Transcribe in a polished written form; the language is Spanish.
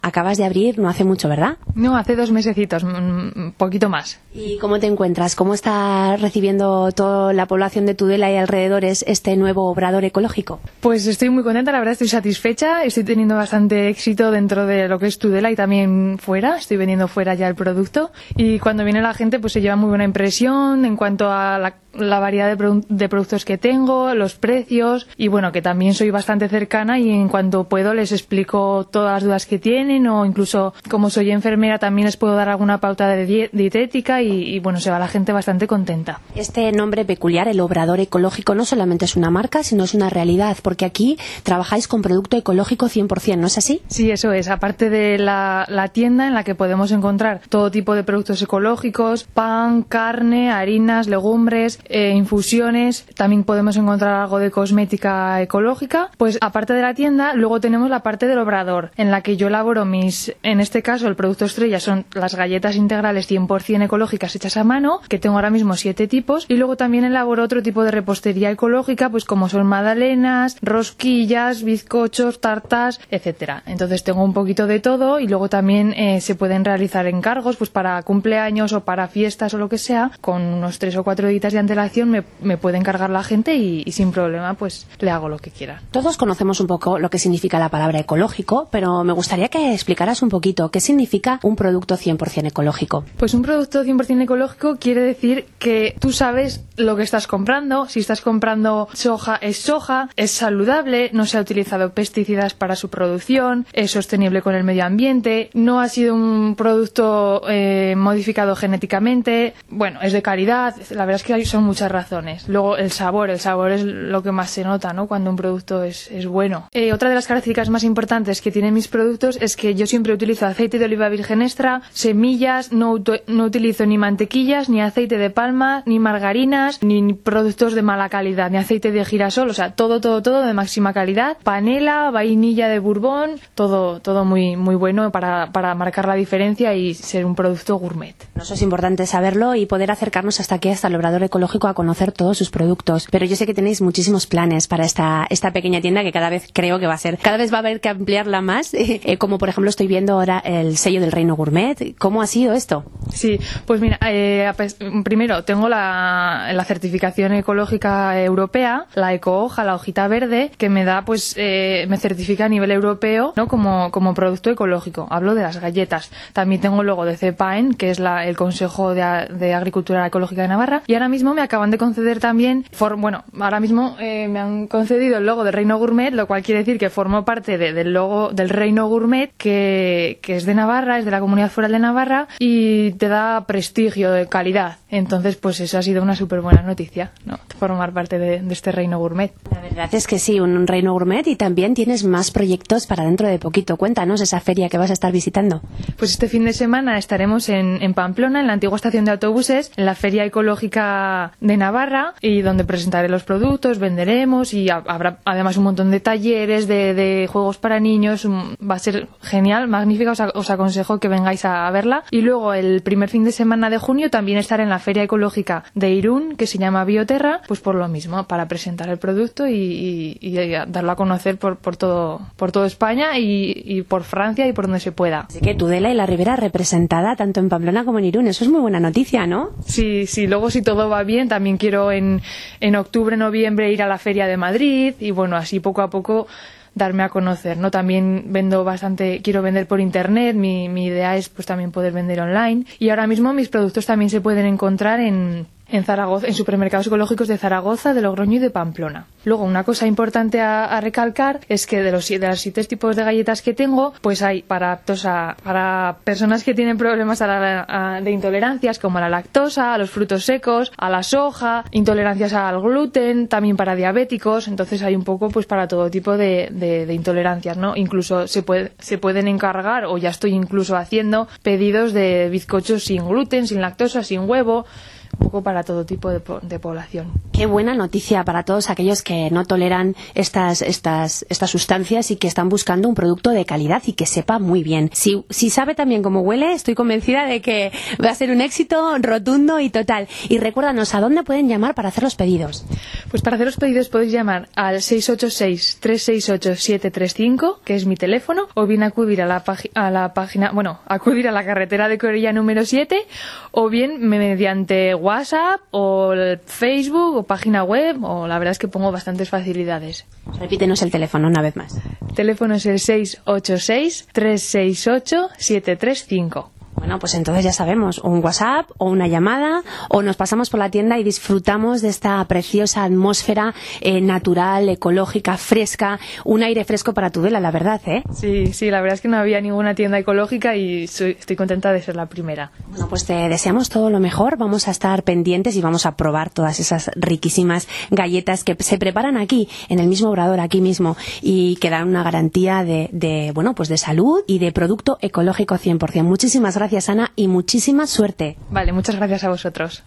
Acabas de abrir no hace mucho, ¿verdad? No, hace 2 mesecitos, un poquito más. ¿Y cómo te encuentras? ¿Cómo está recibiendo toda la población de Tudela y alrededores este nuevo obrador ecológico? Pues estoy muy contenta, la verdad estoy satisfecha, estoy teniendo bastante éxito dentro de lo que es Tudela y también fuera, estoy vendiendo fuera ya el producto y cuando viene la gente pues se lleva muy buena impresión en cuanto a la variedad de productos que tengo, los precios y bueno, que también soy bastante cercana y en cuanto puedo les explico todas las dudas que tienen o incluso como soy enfermera también les puedo dar alguna pauta de dietética y bueno, se va la gente bastante contenta. Este nombre peculiar, el obrador ecológico, no solamente es una marca, sino es una realidad, porque aquí trabajáis con producto ecológico 100%, ¿no es así? Sí, eso es. Aparte de la tienda en la que podemos encontrar todo tipo de productos ecológicos, pan, carne, harinas, legumbres, infusiones, también podemos encontrar algo de cosmética ecológica. Pues aparte de la tienda, luego tenemos la parte del obrador, en la que yo elaboro en este caso el producto estrella son las galletas integrales 100% ecológicas hechas a mano, que tengo ahora mismo 7 tipos, y luego también elaboro otro tipo de repostería ecológica, pues como son magdalenas, rosquillas, bizcochos, tartas, etcétera. Entonces tengo un poquito de todo y luego también se pueden realizar encargos pues para cumpleaños o para fiestas o lo que sea, con unos 3 o 4 días de antelación me puede encargar la gente y sin problema pues le hago lo que quiera. Todos conocemos un poco lo que significa la palabra ecológico, pero me gustaría que explicaras un poquito qué significa un producto 100% ecológico. Pues un producto 100% ecológico quiere decir que tú sabes lo que estás comprando. Si estás comprando soja, es saludable, no se ha utilizado pesticidas para su producción, es sostenible con el medio ambiente, no ha sido un producto modificado genéticamente, bueno, es de calidad. La verdad es que son muchas razones. Luego el sabor es lo que más se nota, ¿no? Cuando un producto es bueno. Otra de las características más importantes que tienen mis productos es que yo siempre utilizo aceite de oliva virgen extra, semillas, no utilizo ni mantequillas, ni aceite de palma, ni margarinas, ni productos de mala calidad, ni aceite de girasol, o sea, todo de máxima calidad, panela, vainilla de Bourbon, todo muy bueno para marcar la diferencia y ser un producto gourmet. Eso es importante saberlo y poder acercarnos hasta aquí, hasta el obrador ecológico, a conocer todos sus productos. Pero yo sé que tenéis muchísimos planes para esta pequeña tienda que cada vez creo que cada vez va a haber que ampliarla más, como por ejemplo estoy viendo ahora el sello del Reino Gourmet. ¿Cómo ha sido esto? Sí, pues mira, primero tengo la certificación ecológica europea, la ecohoja, la hojita verde, que me da, pues, me certifica a nivel europeo, ¿no? como producto ecológico. Hablo de las galletas. También tengo el logo de CEPAEN, que es el Consejo de Agricultura Ecológica de Navarra, y ahora mismo me acaban de conceder también, ahora mismo me han concedido el logo del Reino Gourmet, lo cual quiere decir que formo parte del logo del Reino Gourmet, que es de Navarra, es de la Comunidad Foral de Navarra y te da prestigio de calidad. Entonces, pues eso ha sido una súper buena noticia, ¿no? Formar parte de este Reino Gourmet. La verdad es que sí, un Reino Gourmet, y también tienes más proyectos para dentro de poquito. Cuéntanos esa feria que vas a estar visitando. Pues este fin de semana estaremos en Pamplona, en la antigua estación de autobuses, en la Feria Ecológica de Navarra, y donde presentaré los productos, venderemos y habrá además un montón de talleres, de juegos para niños. Va a ser genial, magnífica, os aconsejo que vengáis a verla. Y luego el primer fin de semana de junio también estaré en la Feria Ecológica de Irún, que se llama Bioterra, pues por lo mismo, para presentar el producto y darlo a conocer por todo España y por Francia y por donde se pueda. Así que Tudela y la Ribera representada tanto en Pamplona como en Irún, eso es muy buena noticia, ¿no? Sí, luego si todo va bien también quiero en octubre, noviembre ir a la Feria de Madrid y bueno, así poco a poco darme a conocer, ¿no? También quiero vender por internet, mi idea es pues también poder vender online, y ahora mismo mis productos también se pueden encontrar en Zaragoza, en supermercados ecológicos de Zaragoza, de Logroño y de Pamplona. Luego, una cosa importante a recalcar es que de los 7 tipos de galletas que tengo, pues hay para personas que tienen problemas de intolerancias, como a la lactosa, a los frutos secos, a la soja, intolerancias al gluten, también para diabéticos. Entonces hay un poco pues para todo tipo de intolerancias, ¿no? Incluso se pueden encargar, o ya estoy incluso haciendo pedidos de bizcochos sin gluten, sin lactosa, sin huevo. un poco para todo tipo de población. Qué buena noticia para todos aquellos que no toleran estas sustancias y que están buscando un producto de calidad y que sepa muy bien. Si sabe también cómo huele, estoy convencida de que va a ser un éxito rotundo y total. Y recuérdanos, ¿a dónde pueden llamar para hacer los pedidos? Pues para hacer los pedidos podéis llamar al 686-368-735, que es mi teléfono, o bien acudir a la página, acudir a la carretera de Corella número 7, o bien mediante WhatsApp o el Facebook o página web, o la verdad es que pongo bastantes facilidades. Repítenos el teléfono una vez más. El teléfono es el 686-368-735. Bueno, pues entonces ya sabemos, un WhatsApp o una llamada, o nos pasamos por la tienda y disfrutamos de esta preciosa atmósfera natural, ecológica, fresca, un aire fresco para Tudela, la verdad, ¿eh? Sí, la verdad es que no había ninguna tienda ecológica y estoy contenta de ser la primera. Bueno, pues te deseamos todo lo mejor, vamos a estar pendientes y vamos a probar todas esas riquísimas galletas que se preparan aquí, en el mismo obrador, aquí mismo, y que dan una garantía de salud y de producto ecológico 100%. Muchísimas gracias, Ana, y muchísima suerte. Vale, muchas gracias a vosotros.